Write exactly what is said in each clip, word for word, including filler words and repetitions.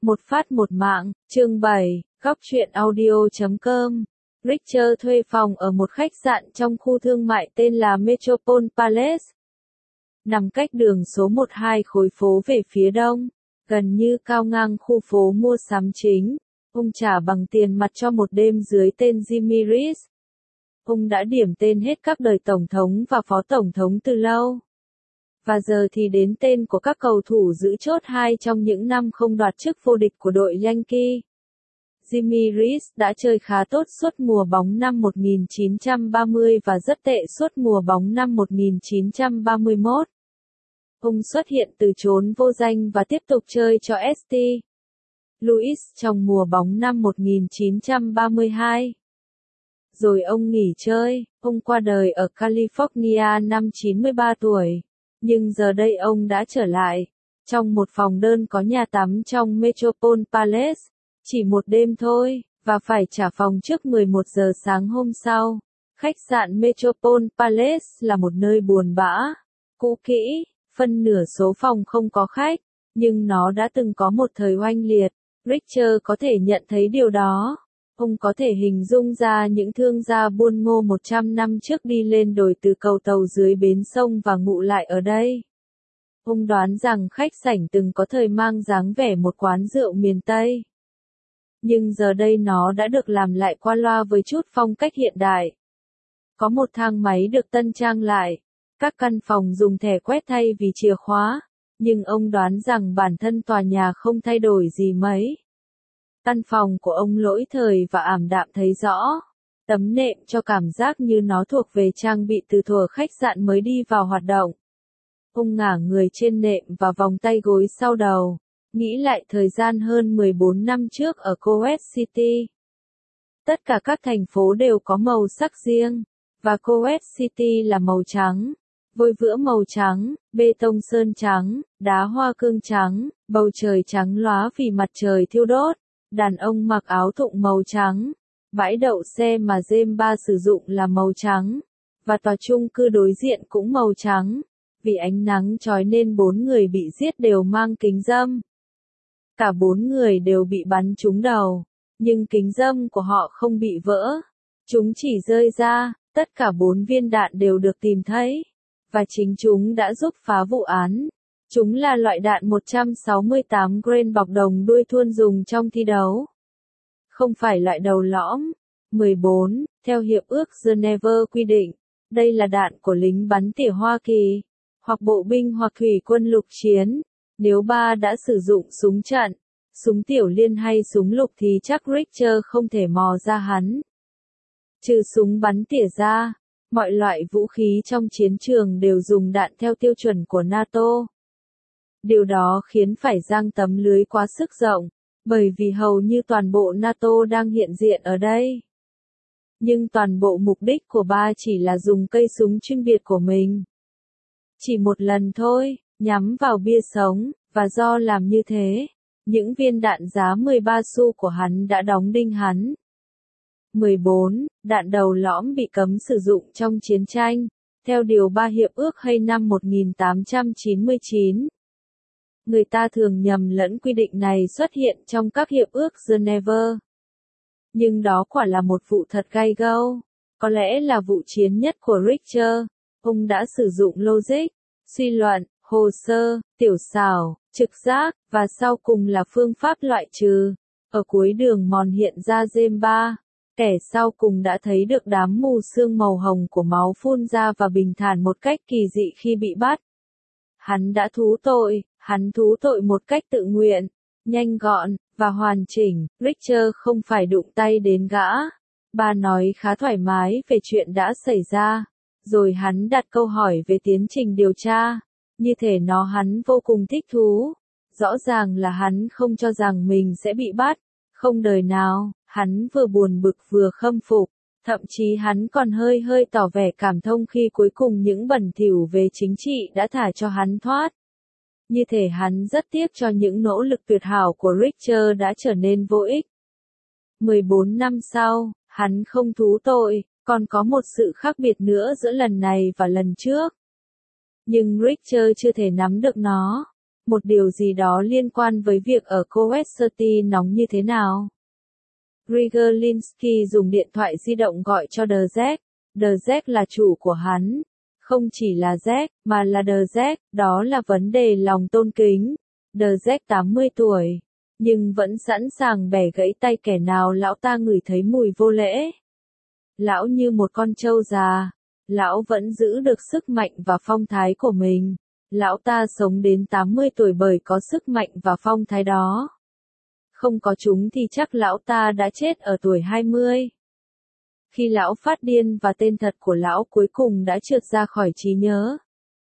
Một phát một mạng, chương bảy, góc truyện audio chấm com. Richard thuê phòng ở một khách sạn trong khu thương mại tên là Metropole Palace. Nằm cách đường số mười hai khối phố về phía đông, gần như cao ngang khu phố mua sắm chính. Ông trả bằng tiền mặt cho một đêm dưới tên Jimmy Reese. Ông đã điểm tên hết các đời tổng thống và phó tổng thống từ lâu. Và giờ thì đến tên của các cầu thủ giữ chốt hai trong những năm không đoạt chức vô địch của đội Yankee. Jimmy Reese đã chơi khá tốt suốt mùa bóng năm một nghìn chín trăm ba mươi và rất tệ suốt mùa bóng năm một nghìn chín trăm ba mươi mốt. Ông xuất hiện từ chốn vô danh và tiếp tục chơi cho Saint Louis trong mùa bóng năm một nghìn chín trăm ba mươi hai. Rồi ông nghỉ chơi, ông qua đời ở California năm chín mươi ba tuổi. Nhưng giờ đây ông đã trở lại, trong một phòng đơn có nhà tắm trong Metropole Palace, chỉ một đêm thôi, và phải trả phòng trước mười một giờ sáng hôm sau. Khách sạn Metropole Palace là một nơi buồn bã, cũ kỹ, phân nửa số phòng không có khách, nhưng nó đã từng có một thời oanh liệt. Richard có thể nhận thấy điều đó. Ông có thể hình dung ra những thương gia buôn ngô một trăm năm trước đi lên đồi từ cầu tàu dưới bến sông và ngụ lại ở đây. Ông đoán rằng khách sảnh từng có thời mang dáng vẻ một quán rượu miền Tây. Nhưng giờ đây nó đã được làm lại qua loa với chút phong cách hiện đại. Có một thang máy được tân trang lại. Các căn phòng dùng thẻ quét thay vì chìa khóa. Nhưng ông đoán rằng bản thân tòa nhà không thay đổi gì mấy. Căn phòng của ông lỗi thời và ảm đạm thấy rõ. Tấm nệm cho cảm giác như nó thuộc về trang bị từ thuở khách sạn mới đi vào hoạt động. Ông ngả người trên nệm và vòng tay gối sau đầu, nghĩ lại thời gian hơn mười bốn năm trước ở Kuwait City. Tất cả các thành phố đều có màu sắc riêng, và Kuwait City là màu trắng. Vôi vữa màu trắng, bê tông sơn trắng, đá hoa cương trắng, bầu trời trắng lóa vì mặt trời thiêu đốt. Đàn ông mặc áo thụng màu trắng, bãi đậu xe mà James ba sử dụng là màu trắng, và tòa chung cư đối diện cũng màu trắng. Vì ánh nắng chói nên bốn người bị giết đều mang kính râm. Cả bốn người đều bị bắn trúng đầu, nhưng kính râm của họ không bị vỡ. Chúng chỉ rơi ra, tất cả bốn viên đạn đều được tìm thấy, và chính chúng đã giúp phá vụ án. Chúng là loại đạn một trăm sáu mươi tám grain bọc đồng đuôi thuôn dùng trong thi đấu. Không phải loại đầu lõm. mười bốn. Theo Hiệp ước Geneva quy định, đây là đạn của lính bắn tỉa Hoa Kỳ, hoặc bộ binh hoặc thủy quân lục chiến. Nếu ba đã sử dụng súng trận, súng tiểu liên hay súng lục thì chắc Richard không thể mò ra hắn. Trừ súng bắn tỉa ra, mọi loại vũ khí trong chiến trường đều dùng đạn theo tiêu chuẩn của NATO. Điều đó khiến phải giăng tấm lưới quá sức rộng, bởi vì hầu như toàn bộ NATO đang hiện diện ở đây. Nhưng toàn bộ mục đích của ba chỉ là dùng cây súng chuyên biệt của mình. Chỉ một lần thôi, nhắm vào bia sống, và do làm như thế, những viên đạn giá mười ba xu của hắn đã đóng đinh hắn. mười bốn. Đạn đầu lõm bị cấm sử dụng trong chiến tranh, theo Điều ba Hiệp ước Hay năm một nghìn tám trăm chín mươi chín. Người ta thường nhầm lẫn quy định này xuất hiện trong các hiệp ước Geneva. Nhưng đó quả là một vụ thật gay go. Có lẽ là vụ chiến nhất của Richard. Ông đã sử dụng logic, suy luận, hồ sơ, tiểu xảo, trực giác, và sau cùng là phương pháp loại trừ. Ở cuối đường mòn hiện ra James ba. Kẻ sau cùng đã thấy được đám mù sương màu hồng của máu phun ra và bình thản một cách kỳ dị khi bị bắt. Hắn đã thú tội, hắn thú tội một cách tự nguyện, nhanh gọn, và hoàn chỉnh. Richard không phải đụng tay đến gã. Bà nói khá thoải mái về chuyện đã xảy ra. Rồi hắn đặt câu hỏi về tiến trình điều tra. Như thể nó hắn vô cùng thích thú. Rõ ràng là hắn không cho rằng mình sẽ bị bắt. Không đời nào, hắn vừa buồn bực vừa khâm phục. Thậm chí hắn còn hơi hơi tỏ vẻ cảm thông khi cuối cùng những bẩn thỉu về chính trị đã thả cho hắn thoát. Như thể hắn rất tiếc cho những nỗ lực tuyệt hảo của Richard đã trở nên vô ích. mười bốn năm sau, hắn không thú tội, còn có một sự khác biệt nữa giữa lần này và lần trước. Nhưng Richard chưa thể nắm được nó. một điều gì đó liên quan với việc ở Kuwait City nóng như thế nào. Grigalinsky dùng điện thoại di động gọi cho The Jack. The Jack là chủ của hắn. Không chỉ là Jack, mà là The Jack, đó là vấn đề lòng tôn kính. The Jack tám mươi tuổi, nhưng vẫn sẵn sàng bẻ gãy tay kẻ nào lão ta ngửi thấy mùi vô lễ. Lão như một con trâu già. Lão vẫn giữ được sức mạnh và phong thái của mình. Lão ta sống đến tám mươi tuổi bởi có sức mạnh và phong thái đó. Không có chúng thì chắc lão ta đã chết ở tuổi hai mươi. Khi lão phát điên và tên thật của lão cuối cùng đã trượt ra khỏi trí nhớ.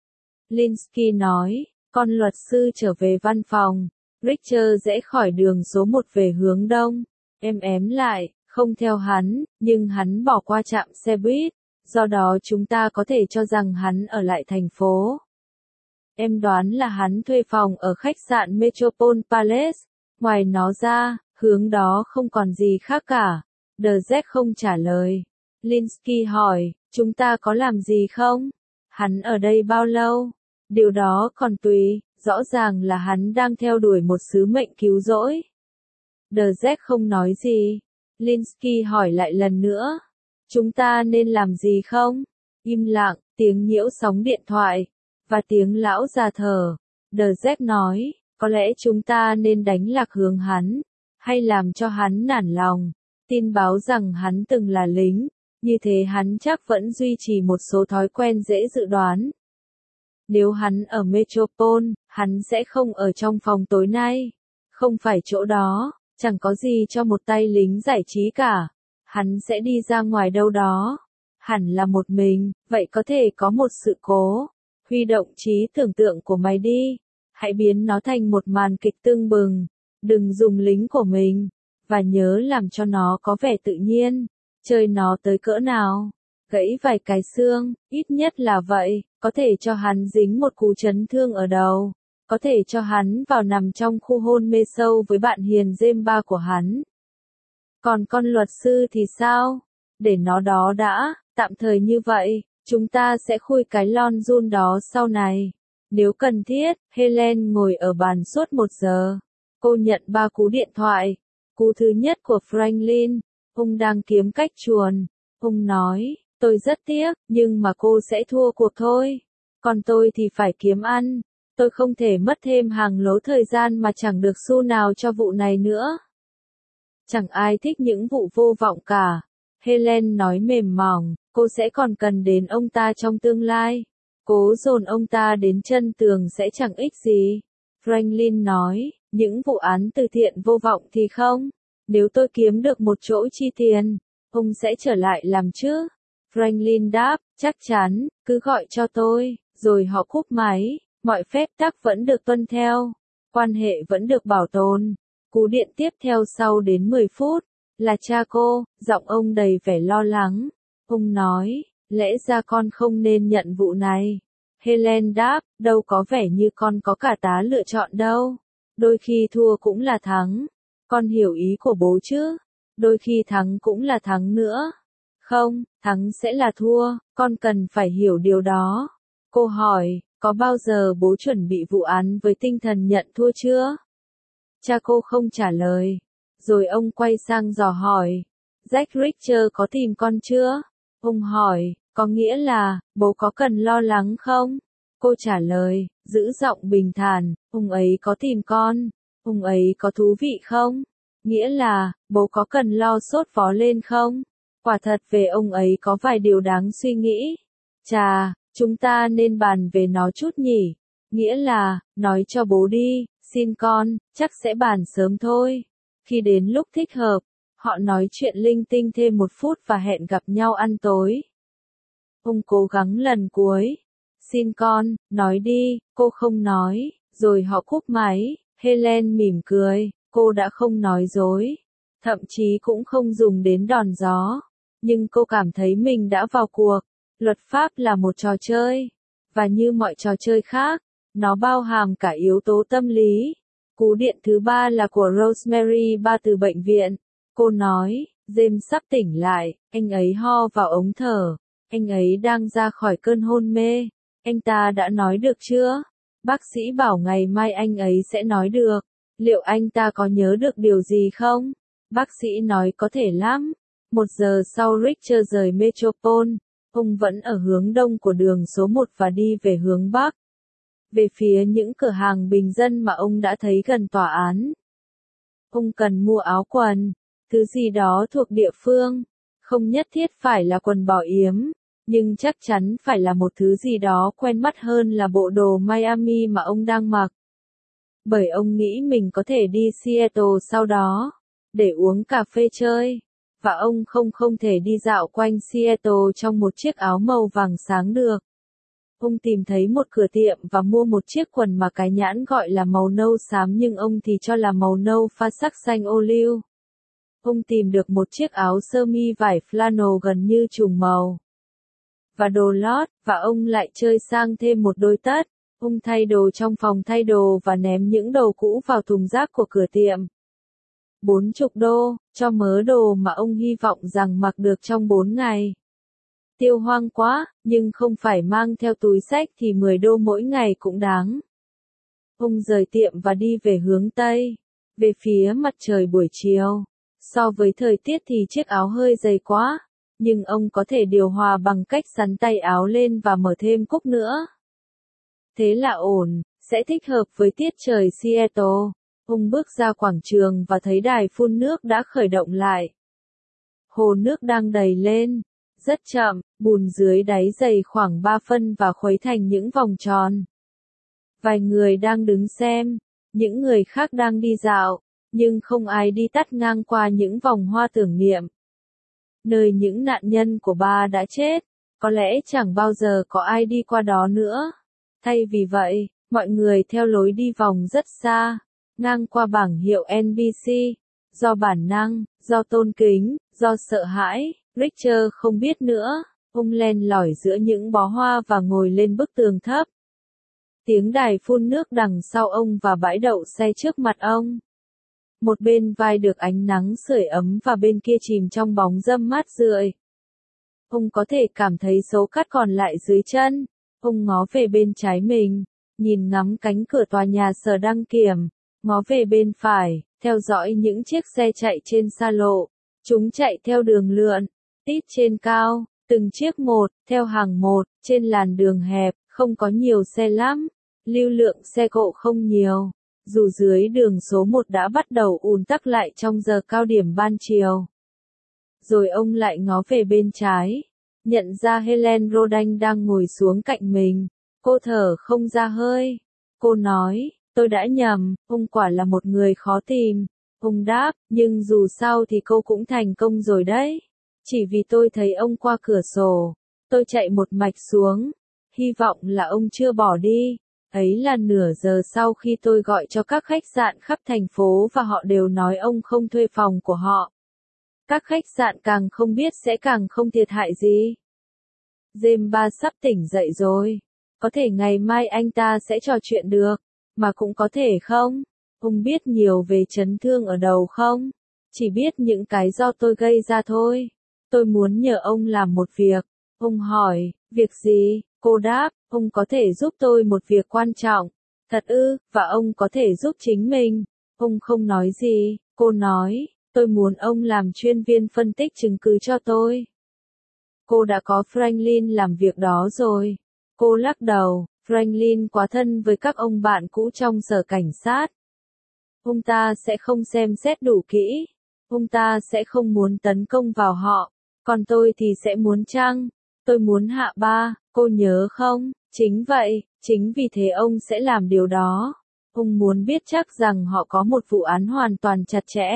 Linsky nói, con luật sư trở về văn phòng. Richard rẽ khỏi đường số một về hướng đông. Em ém lại, không theo hắn, nhưng hắn bỏ qua trạm xe buýt. Do đó chúng ta có thể cho rằng hắn ở lại thành phố. Em đoán là hắn thuê phòng ở khách sạn Metropole Palace. Ngoài nó ra, hướng đó không còn gì khác cả. The Jack không trả lời. Linsky hỏi, chúng ta có làm gì không? Hắn ở đây bao lâu? Điều đó còn tùy, rõ ràng là hắn đang theo đuổi một sứ mệnh cứu rỗi. The Jack không nói gì. Linsky hỏi lại lần nữa. Chúng ta nên làm gì không? Im lặng, tiếng nhiễu sóng điện thoại, và tiếng lão già thở. The Jack nói, có lẽ chúng ta nên đánh lạc hướng hắn, hay làm cho hắn nản lòng. Tin báo rằng hắn từng là lính, như thế hắn chắc vẫn duy trì một số thói quen dễ dự đoán. Nếu hắn ở Metropole, hắn sẽ không ở trong phòng tối nay. Không phải chỗ đó, chẳng có gì cho một tay lính giải trí cả. Hắn sẽ đi ra ngoài đâu đó. Hẳn là một mình, vậy có thể có một sự cố. Huy động trí tưởng tượng của mày đi. Hãy biến nó thành một màn kịch tưng bừng. Đừng dùng lính của mình. Và nhớ làm cho nó có vẻ tự nhiên. Chơi nó tới cỡ nào. Gãy vài cái xương, ít nhất là vậy. Có thể cho hắn dính một cú chấn thương ở đầu. Có thể cho hắn vào nằm trong khu hôn mê sâu với bạn hiền dêm ba của hắn. Còn con luật sư thì sao? Để nó đó đã, tạm thời như vậy, chúng ta sẽ khui cái lon run đó sau này. Nếu cần thiết, Helen ngồi ở bàn suốt một giờ. Cô nhận ba cú điện thoại. Cú thứ nhất của Franklin. Ông đang kiếm cách chuồn. Ông nói, tôi rất tiếc, nhưng mà cô sẽ thua cuộc thôi. Còn tôi thì phải kiếm ăn. Tôi không thể mất thêm hàng lố thời gian mà chẳng được xu nào cho vụ này nữa. Chẳng ai thích những vụ vô vọng cả. Helen nói mềm mỏng, cô sẽ còn cần đến ông ta trong tương lai. Cố dồn ông ta đến chân tường sẽ chẳng ích gì. Franklin nói, những vụ án từ thiện vô vọng thì không. Nếu tôi kiếm được một chỗ chi tiền, ông sẽ trở lại làm chứ? Franklin đáp, chắc chắn, cứ gọi cho tôi, rồi họ cúp máy. Mọi phép tắc vẫn được tuân theo. Quan hệ vẫn được bảo tồn. Cú điện tiếp theo sau đến mười phút, là cha cô, giọng ông đầy vẻ lo lắng. Ông nói, lẽ ra con không nên nhận vụ này. Helen đáp, đâu có vẻ như con có cả tá lựa chọn đâu. Đôi khi thua cũng là thắng. Con hiểu ý của bố chứ? Đôi khi thắng cũng là thắng nữa. Không, thắng sẽ là thua, con cần phải hiểu điều đó. Cô hỏi, có bao giờ bố chuẩn bị vụ án với tinh thần nhận thua chưa? Cha cô không trả lời. Rồi ông quay sang dò hỏi. Jack Richter có tìm con chưa? Ông hỏi, có nghĩa là, bố có cần lo lắng không? Cô trả lời, giữ giọng bình thản, ông ấy có tìm con. Ông ấy có thú vị không? Nghĩa là, bố có cần lo sốt vó lên không? Quả thật về ông ấy có vài điều đáng suy nghĩ. Chà, chúng ta nên bàn về nó chút nhỉ? Nghĩa là, nói cho bố đi, xin con, chắc sẽ bàn sớm thôi. Khi đến lúc thích hợp, họ nói chuyện linh tinh thêm một phút và hẹn gặp nhau ăn tối. Ông cố gắng lần cuối. Xin con, nói đi, cô không nói, rồi họ cúp máy. Helen mỉm cười, cô đã không nói dối. Thậm chí cũng không dùng đến đòn gió. Nhưng cô cảm thấy mình đã vào cuộc. Luật pháp là một trò chơi. Và như mọi trò chơi khác, nó bao hàm cả yếu tố tâm lý. Cú điện thứ ba là của Rosemary ba từ bệnh viện. Cô nói, James sắp tỉnh lại, anh ấy ho vào ống thở. Anh ấy đang ra khỏi cơn hôn mê. Anh ta đã nói được chưa? Bác sĩ bảo ngày mai anh ấy sẽ nói được. Liệu anh ta có nhớ được điều gì không? Bác sĩ nói có thể lắm. Một giờ sau Richard rời Metropole, ông vẫn ở hướng đông của đường số một và đi về hướng bắc. Về phía những cửa hàng bình dân mà ông đã thấy gần tòa án. Ông cần mua áo quần, thứ gì đó thuộc địa phương. Không nhất thiết phải là quần bò yếm, nhưng chắc chắn phải là một thứ gì đó quen mắt hơn là bộ đồ Miami mà ông đang mặc. Bởi ông nghĩ mình có thể đi Seattle sau đó, để uống cà phê chơi, và ông không không thể đi dạo quanh Seattle trong một chiếc áo màu vàng sáng được. Ông tìm thấy một cửa tiệm và mua một chiếc quần mà cái nhãn gọi là màu nâu xám nhưng ông thì cho là màu nâu pha sắc xanh ô liu. Ông tìm được một chiếc áo sơ mi vải flannel gần như trùng màu. Và đồ lót, và ông lại chơi sang thêm một đôi tất. Ông thay đồ trong phòng thay đồ và ném những đồ cũ vào thùng rác của cửa tiệm. Bốn chục đô, cho mớ đồ mà ông hy vọng rằng mặc được trong bốn ngày. Tiêu hoang quá, nhưng không phải mang theo túi xách thì mười đô mỗi ngày cũng đáng. Ông rời tiệm và đi về hướng Tây, về phía mặt trời buổi chiều. So với thời tiết thì chiếc áo hơi dày quá, nhưng ông có thể điều hòa bằng cách xắn tay áo lên và mở thêm cúc nữa. Thế là ổn, sẽ thích hợp với tiết trời Seattle. Ông bước ra quảng trường và thấy đài phun nước đã khởi động lại. Hồ nước đang đầy lên, rất chậm, bùn dưới đáy dày khoảng ba phân và khuấy thành những vòng tròn. Vài người đang đứng xem, những người khác đang đi dạo, nhưng không ai đi tắt ngang qua những vòng hoa tưởng niệm. Nơi những nạn nhân của ba đã chết, có lẽ chẳng bao giờ có ai đi qua đó nữa. Thay vì vậy, mọi người theo lối đi vòng rất xa, ngang qua bảng hiệu en bê xê, do bản năng, do tôn kính, do sợ hãi, Richard không biết nữa, ông len lỏi giữa những bó hoa và ngồi lên bức tường thấp. Tiếng đài phun nước đằng sau ông và bãi đậu xe trước mặt ông. Một bên vai được ánh nắng sưởi ấm và bên kia chìm trong bóng râm mát rượi. Ông có thể cảm thấy số cát còn lại dưới chân. Ông ngó về bên trái mình, nhìn ngắm cánh cửa tòa nhà sở đăng kiểm, ngó về bên phải, theo dõi những chiếc xe chạy trên xa lộ. Chúng chạy theo đường lượn, tít trên cao, từng chiếc một, theo hàng một, trên làn đường hẹp, không có nhiều xe lắm. Lưu lượng xe cộ không nhiều, dù dưới đường số một đã bắt đầu ùn tắc lại trong giờ cao điểm ban chiều. Rồi ông lại ngó về bên trái, nhận ra Helen Rodan đang ngồi xuống cạnh mình. Cô thở không ra hơi. Cô nói, tôi đã nhầm, ông quả là một người khó tìm. Ông đáp, nhưng dù sao thì cô cũng thành công rồi đấy. Chỉ vì tôi thấy ông qua cửa sổ, tôi chạy một mạch xuống. Hy vọng là ông chưa bỏ đi. Ấy là nửa giờ sau khi tôi gọi cho các khách sạn khắp thành phố và họ đều nói ông không thuê phòng của họ. Các khách sạn càng không biết sẽ càng không thiệt hại gì. James ba sắp tỉnh dậy rồi. Có thể ngày mai anh ta sẽ trò chuyện được, mà cũng có thể không. Ông biết nhiều về chấn thương ở đầu không? Chỉ biết những cái do tôi gây ra thôi. Tôi muốn nhờ ông làm một việc. Ông hỏi, việc gì? Cô đáp, ông có thể giúp tôi một việc quan trọng. Thật ư, và ông có thể giúp chính mình. Ông không nói gì. Cô nói, tôi muốn ông làm chuyên viên phân tích chứng cứ cho tôi. Cô đã có Franklin làm việc đó rồi. Cô lắc đầu, Franklin quá thân với các ông bạn cũ trong sở cảnh sát. Ông ta sẽ không xem xét đủ kỹ. Ông ta sẽ không muốn tấn công vào họ. Còn tôi thì sẽ muốn chăng? Tôi muốn hạ ba, cô nhớ không? Chính vậy, chính vì thế ông sẽ làm điều đó. Ông muốn biết chắc rằng họ có một vụ án hoàn toàn chặt chẽ.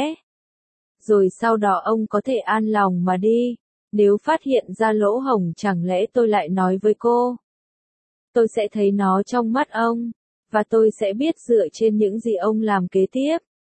Rồi sau đó ông có thể an lòng mà đi. Nếu phát hiện ra lỗ hổng chẳng lẽ tôi lại nói với cô. Tôi sẽ thấy nó trong mắt ông. Và tôi sẽ biết dựa trên những gì ông làm kế tiếp.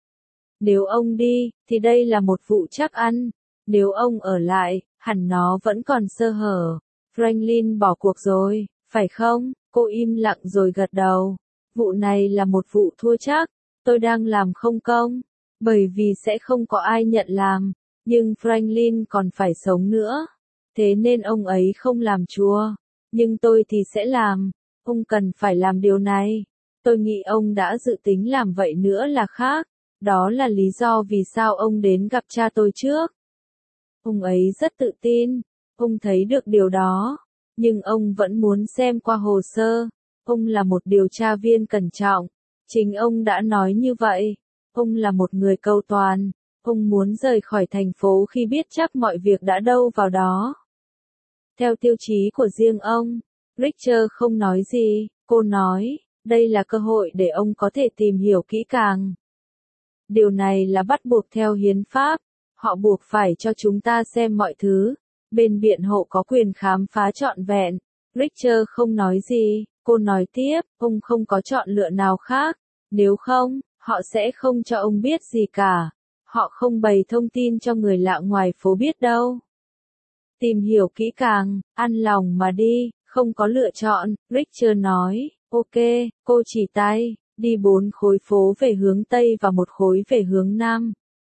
Nếu ông đi, thì đây là một vụ chắc ăn. Nếu ông ở lại, hẳn nó vẫn còn sơ hở. Franklin bỏ cuộc rồi, phải không? Cô im lặng rồi gật đầu. Vụ này là một vụ thua chắc. Tôi đang làm không công. Bởi vì sẽ không có ai nhận làm. Nhưng Franklin còn phải sống nữa. Thế nên ông ấy không làm chúa. Nhưng tôi thì sẽ làm. Ông cần phải làm điều này. Tôi nghĩ ông đã dự tính làm vậy nữa là khác. Đó là lý do vì sao ông đến gặp cha tôi trước. Ông ấy rất tự tin. Ông thấy được điều đó. Nhưng ông vẫn muốn xem qua hồ sơ. Ông là một điều tra viên cẩn trọng. Chính ông đã nói như vậy. Ông là một người cầu toàn. Ông muốn rời khỏi thành phố khi biết chắc mọi việc đã đâu vào đó. Theo tiêu chí của riêng ông, Richter không nói gì. Cô nói, đây là cơ hội để ông có thể tìm hiểu kỹ càng. Điều này là bắt buộc theo hiến pháp. Họ buộc phải cho chúng ta xem mọi thứ. Bên biện hộ có quyền khám phá trọn vẹn. Richter không nói gì. Cô nói tiếp, ông không có chọn lựa nào khác. Nếu không, họ sẽ không cho ông biết gì cả. Họ không bày thông tin cho người lạ ngoài phố biết đâu. Tìm hiểu kỹ càng, an lòng mà đi, không có lựa chọn, Richter nói. Ok, cô chỉ tay, đi bốn khối phố về hướng Tây và một khối về hướng Nam.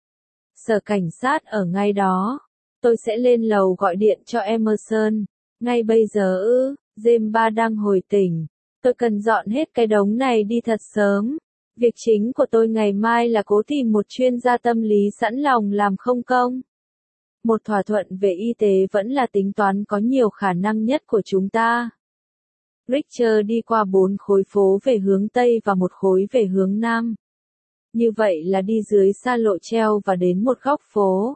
Sở cảnh sát ở ngay đó. Tôi sẽ lên lầu gọi điện cho Emerson. Ngay bây giờ ư, James ba đang hồi tỉnh. Tôi cần dọn hết cái đống này đi thật sớm. Việc chính của tôi ngày mai là cố tìm một chuyên gia tâm lý sẵn lòng làm không công. Một thỏa thuận về y tế vẫn là tính toán có nhiều khả năng nhất của chúng ta. Richter đi qua bốn khối phố về hướng Tây và một khối về hướng Nam. Như vậy là đi dưới xa lộ treo và đến một góc phố.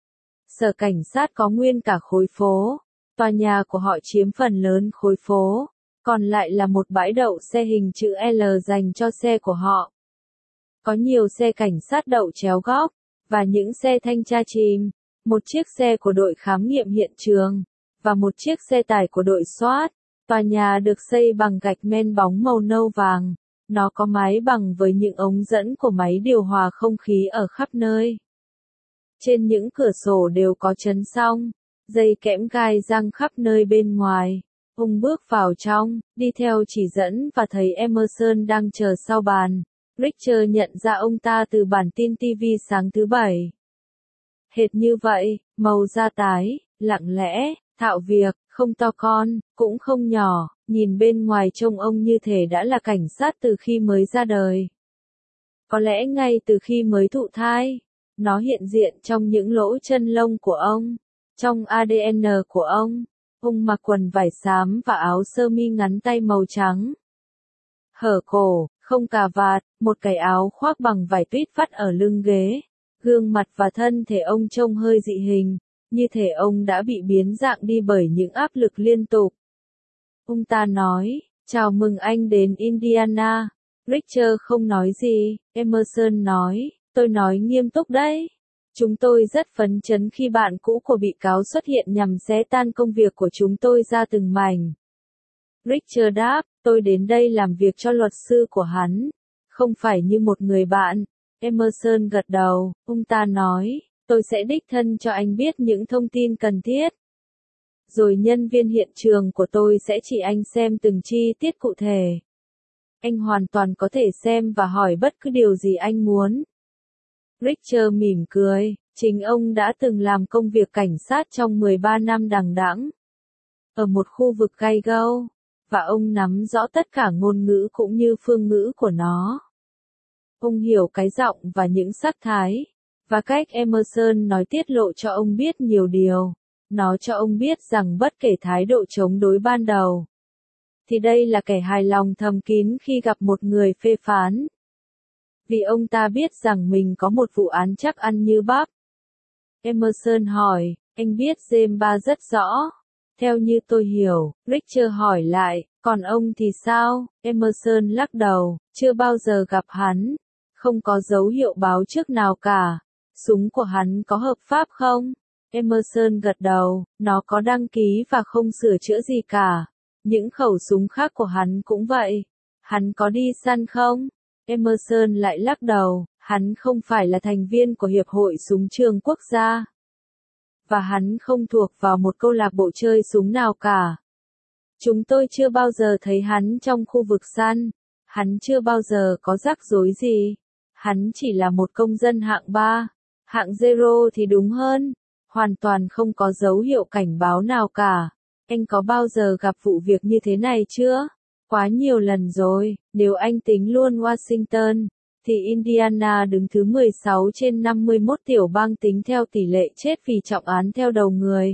Sở cảnh sát có nguyên cả khối phố. Tòa nhà của họ chiếm phần lớn khối phố. Còn lại là một bãi đậu xe hình chữ L dành cho xe của họ. Có nhiều xe cảnh sát đậu chéo góc, và những xe thanh tra chìm, một chiếc xe của đội khám nghiệm hiện trường, và một chiếc xe tải của đội SWAT. Tòa nhà được xây bằng gạch men bóng màu nâu vàng. Nó có mái bằng với những ống dẫn của máy điều hòa không khí ở khắp nơi. Trên những cửa sổ đều có chấn song, dây kẽm gai răng khắp nơi bên ngoài. Ông bước vào trong, đi theo chỉ dẫn và thấy Emerson đang chờ sau bàn. Richter nhận ra ông ta từ bản tin ti vi sáng thứ bảy. Hệt như vậy, màu da tái, lặng lẽ, thạo việc, không to con, cũng không nhỏ, nhìn bên ngoài trông ông như thể đã là cảnh sát từ khi mới ra đời. Có lẽ ngay từ khi mới thụ thai, nó hiện diện trong những lỗ chân lông của ông, trong a đê en của ông. Ông mặc quần vải xám và áo sơ mi ngắn tay màu trắng. Hở cổ, không cà vạt, một cái áo khoác bằng vải tuyết vắt ở lưng ghế. Gương mặt và thân thể ông trông hơi dị hình, như thể ông đã bị biến dạng đi bởi những áp lực liên tục. Ông ta nói, chào mừng anh đến Indiana. Richter không nói gì, Emerson nói, tôi nói nghiêm túc đấy. Chúng tôi rất phấn chấn khi bạn cũ của bị cáo xuất hiện nhằm xé tan công việc của chúng tôi ra từng mảnh. Richter đáp, tôi đến đây làm việc cho luật sư của hắn, không phải như một người bạn. Emerson gật đầu, ông ta nói, tôi sẽ đích thân cho anh biết những thông tin cần thiết. Rồi nhân viên hiện trường của tôi sẽ chỉ anh xem từng chi tiết cụ thể. Anh hoàn toàn có thể xem và hỏi bất cứ điều gì anh muốn. Richter mỉm cười, chính ông đã từng làm công việc cảnh sát trong mười ba năm đằng đẵng, ở một khu vực gay go, và ông nắm rõ tất cả ngôn ngữ cũng như phương ngữ của nó. Ông hiểu cái giọng và những sắc thái, và cách Emerson nói tiết lộ cho ông biết nhiều điều. Nó cho ông biết rằng bất kể thái độ chống đối ban đầu, thì đây là kẻ hài lòng thầm kín khi gặp một người phê phán. Vì ông ta biết rằng mình có một vụ án chắc ăn như bắp. Emerson hỏi, anh biết James ba rất rõ. Theo như tôi hiểu, Richter hỏi lại, còn ông thì sao? Emerson lắc đầu, chưa bao giờ gặp hắn. Không có dấu hiệu báo trước nào cả. Súng của hắn có hợp pháp không? Emerson gật đầu, nó có đăng ký và không sửa chữa gì cả. Những khẩu súng khác của hắn cũng vậy. Hắn có đi săn không? Emerson lại lắc đầu, hắn không phải là thành viên của Hiệp hội Súng Trường Quốc gia. Và hắn không thuộc vào một câu lạc bộ chơi súng nào cả. Chúng tôi chưa bao giờ thấy hắn trong khu vực săn. Hắn chưa bao giờ có rắc rối gì. Hắn chỉ là một công dân hạng ba. Hạng zero thì đúng hơn. Hoàn toàn không có dấu hiệu cảnh báo nào cả. Anh có bao giờ gặp vụ việc như thế này chưa? Quá nhiều lần rồi, nếu anh tính luôn Washington, thì Indiana đứng thứ mười sáu trên năm mươi mốt tiểu bang tính theo tỷ lệ chết vì trọng án theo đầu người.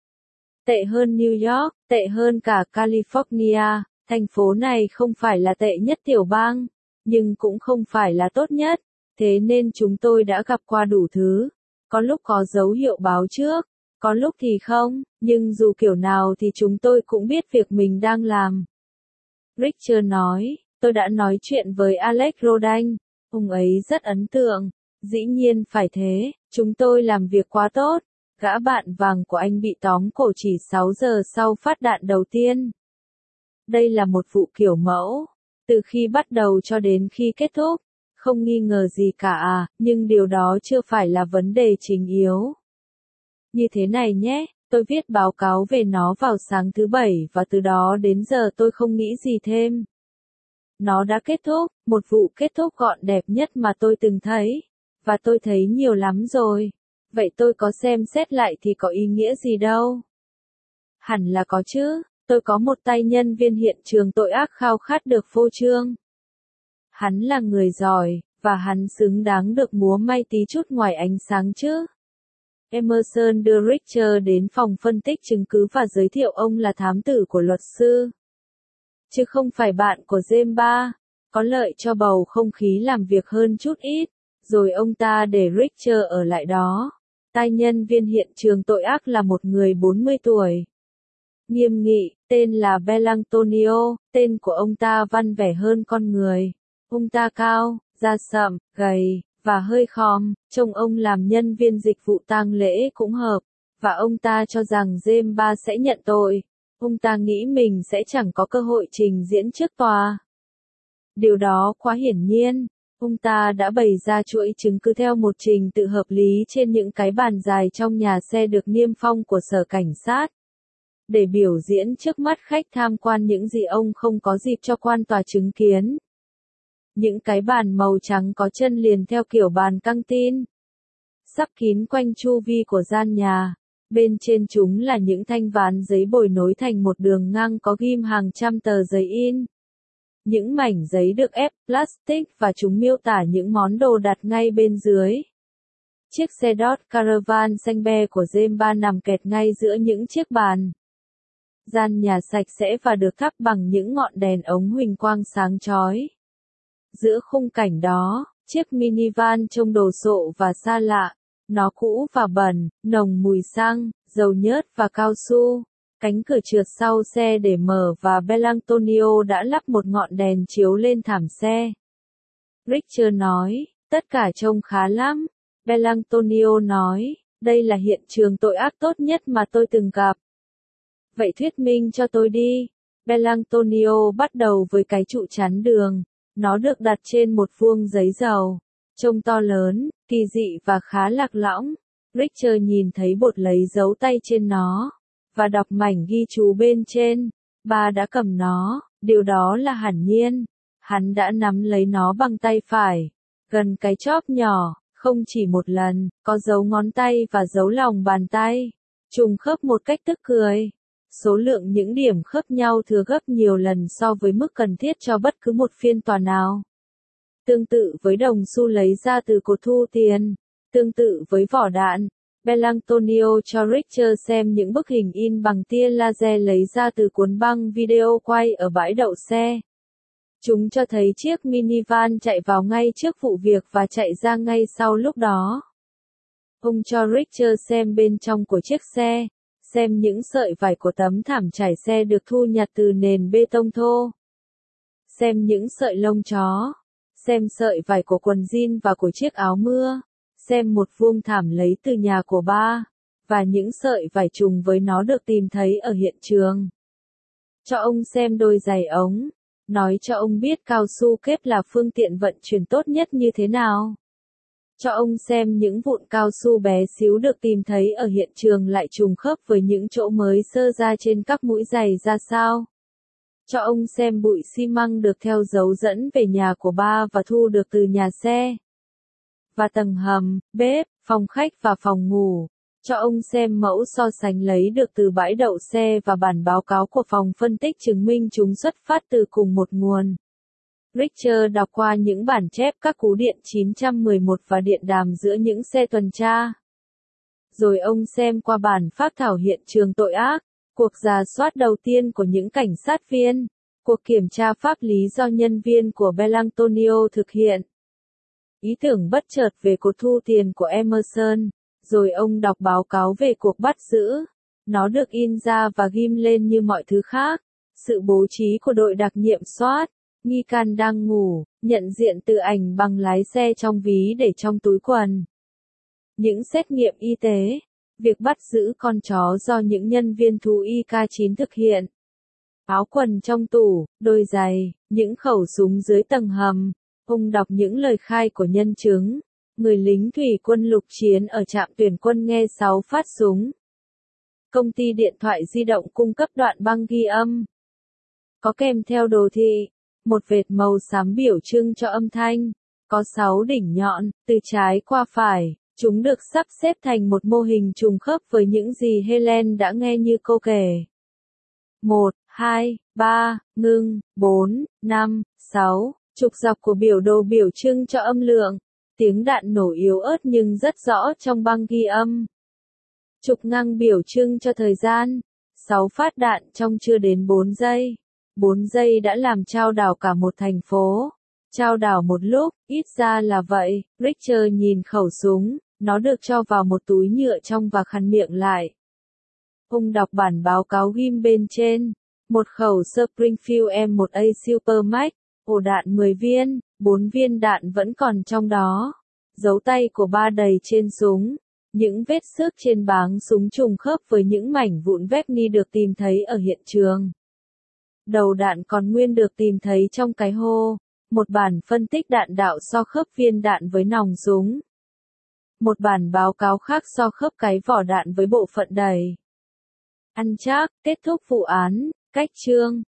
Tệ hơn New York, tệ hơn cả California, thành phố này không phải là tệ nhất tiểu bang, nhưng cũng không phải là tốt nhất, thế nên chúng tôi đã gặp qua đủ thứ. Có lúc có dấu hiệu báo trước, có lúc thì không, nhưng dù kiểu nào thì chúng tôi cũng biết việc mình đang làm. Richter nói, tôi đã nói chuyện với Alex Rodain, ông ấy rất ấn tượng, dĩ nhiên phải thế, chúng tôi làm việc quá tốt, gã bạn vàng của anh bị tóm cổ chỉ sáu giờ sau phát đạn đầu tiên. Đây là một vụ kiểu mẫu, từ khi bắt đầu cho đến khi kết thúc, không nghi ngờ gì cả à, nhưng điều đó chưa phải là vấn đề chính yếu. Như thế này nhé. Tôi viết báo cáo về nó vào sáng thứ Bảy và từ đó đến giờ tôi không nghĩ gì thêm. Nó đã kết thúc, một vụ kết thúc gọn đẹp nhất mà tôi từng thấy. Và tôi thấy nhiều lắm rồi. Vậy tôi có xem xét lại thì có ý nghĩa gì đâu? Hẳn là có chứ, tôi có một tay nhân viên hiện trường tội ác khao khát được phô trương. Hắn là người giỏi, và hắn xứng đáng được múa may tí chút ngoài ánh sáng chứ. Emerson đưa Richter đến phòng phân tích chứng cứ và giới thiệu ông là thám tử của luật sư. Chứ không phải bạn của James ba, có lợi cho bầu không khí làm việc hơn chút ít, rồi ông ta để Richter ở lại đó. Tai nhân viên hiện trường tội ác là một người bốn mươi tuổi. Nghiêm nghị, tên là Belantonio, tên của ông ta văn vẻ hơn con người. Ông ta cao, da sậm, gầy, và hơi khom, trông ông làm nhân viên dịch vụ tang lễ cũng hợp, và ông ta cho rằng James ba sẽ nhận tội. Ông ta nghĩ mình sẽ chẳng có cơ hội trình diễn trước tòa. Điều đó quá hiển nhiên. Ông ta đã bày ra chuỗi chứng cứ theo một trình tự hợp lý trên những cái bàn dài trong nhà xe được niêm phong của sở cảnh sát. Để biểu diễn trước mắt khách tham quan những gì ông không có dịp cho quan tòa chứng kiến. Những cái bàn màu trắng có chân liền theo kiểu bàn căng tin. Sắp kín quanh chu vi của gian nhà. Bên trên chúng là những thanh ván giấy bồi nối thành một đường ngang có ghim hàng trăm tờ giấy in. Những mảnh giấy được ép plastic và chúng miêu tả những món đồ đặt ngay bên dưới. Chiếc xe Dodge Caravan xanh be của James ba nằm kẹt ngay giữa những chiếc bàn. Gian nhà sạch sẽ và được thắp bằng những ngọn đèn ống huỳnh quang sáng chói. Giữa khung cảnh đó, chiếc minivan trông đồ sộ và xa lạ. Nó cũ và bẩn, nồng mùi xăng, dầu nhớt và cao su. Cánh cửa trượt sau xe để mở và Belantonio đã lắp một ngọn đèn chiếu lên thảm xe. Richter nói, tất cả trông khá lắm. Belantonio nói, đây là hiện trường tội ác tốt nhất mà tôi từng gặp. Vậy thuyết minh cho tôi đi. Belantonio bắt đầu với cái trụ chắn đường. Nó được đặt trên một vuông giấy dầu. Trông to lớn, kỳ dị và khá lạc lõng. Richter nhìn thấy bột lấy dấu tay trên nó. Và đọc mảnh ghi chú bên trên. Bà đã cầm nó, điều đó là hẳn nhiên. Hắn đã nắm lấy nó bằng tay phải. Gần cái chóp nhỏ, không chỉ một lần, có dấu ngón tay và dấu lòng bàn tay. Trùng khớp một cách tức cười. Số lượng những điểm khớp nhau thừa gấp nhiều lần so với mức cần thiết cho bất cứ một phiên tòa nào. Tương tự với đồng xu lấy ra từ cột thu tiền. Tương tự với vỏ đạn. Belantonio cho Richter xem những bức hình in bằng tia laser lấy ra từ cuốn băng video quay ở bãi đậu xe. Chúng cho thấy chiếc minivan chạy vào ngay trước vụ việc và chạy ra ngay sau lúc đó. Ông cho Richter xem bên trong của chiếc xe, xem những sợi vải của tấm thảm trải xe được thu nhặt từ nền bê tông thô. Xem những sợi lông chó, xem sợi vải của quần jean và của chiếc áo mưa. Xem một vuông thảm lấy từ nhà của ba, và những sợi vải trùng với nó được tìm thấy ở hiện trường. Cho ông xem đôi giày ống, nói cho ông biết cao su kép là phương tiện vận chuyển tốt nhất như thế nào. Cho ông xem những vụn cao su bé xíu được tìm thấy ở hiện trường lại trùng khớp với những chỗ mới sơ ra trên các mũi giày ra sao. Cho ông xem bụi xi măng được theo dấu dẫn về nhà của ba và thu được từ nhà xe. Và tầng hầm, bếp, phòng khách và phòng ngủ. cho ông xem mẫu so sánh lấy được từ bãi đậu xe và bản báo cáo của phòng phân tích chứng minh chúng xuất phát từ cùng một nguồn. Richter đọc qua những bản chép các cú điện chín một một và điện đàm giữa những xe tuần tra. Rồi ông xem qua bản phác thảo hiện trường tội ác, cuộc rà soát đầu tiên của những cảnh sát viên, cuộc kiểm tra pháp lý do nhân viên của Belantonio thực hiện. Ý tưởng bất chợt về cuộc thu tiền của Emerson, rồi ông đọc báo cáo về cuộc bắt giữ. Nó được in ra và ghim lên như mọi thứ khác. Sự bố trí của đội đặc nhiệm soát, nghi can đang ngủ, nhận diện từ ảnh bằng lái xe trong ví để trong túi quần. Những xét nghiệm y tế, việc bắt giữ con chó do những nhân viên thú y K chín thực hiện. Áo quần trong tủ, đôi giày, những khẩu súng dưới tầng hầm. Ông đọc những lời khai của nhân chứng. Người lính thủy quân lục chiến ở trạm tuyển quân nghe sáu phát súng. Công ty điện thoại di động cung cấp đoạn băng ghi âm. Có kèm theo đồ thị, một vệt màu xám biểu trưng cho âm thanh. Có sáu đỉnh nhọn, từ trái qua phải. Chúng được sắp xếp thành một mô hình trùng khớp với những gì Helen đã nghe như cô kể. một, hai, ba, ngưng, bốn, năm, sáu. Trục dọc của biểu đồ biểu trưng cho âm lượng. Tiếng đạn nổ yếu ớt nhưng rất rõ trong băng ghi âm. Trục ngang biểu trưng cho thời gian. sáu phát đạn trong chưa đến bốn giây. bốn giây đã làm chao đảo cả một thành phố. Chao đảo một lúc, ít ra là vậy. Richter nhìn khẩu súng, nó được cho vào một túi nhựa trong và khăn miệng lại. Ông đọc bản báo cáo ghim bên trên. Một khẩu Springfield M một A Supermax, ổ đạn mười viên, bốn viên đạn vẫn còn trong đó. Dấu tay của ba đầy trên súng. Những vết xước trên báng súng trùng khớp với những mảnh vụn vepni được tìm thấy ở hiện trường. Đầu đạn còn nguyên được tìm thấy trong cái hô. Một bản phân tích đạn đạo so khớp viên đạn với nòng súng. Một bản báo cáo khác so khớp cái vỏ đạn với bộ phận đầy. Ăn chắc, kết thúc vụ án, cách chương.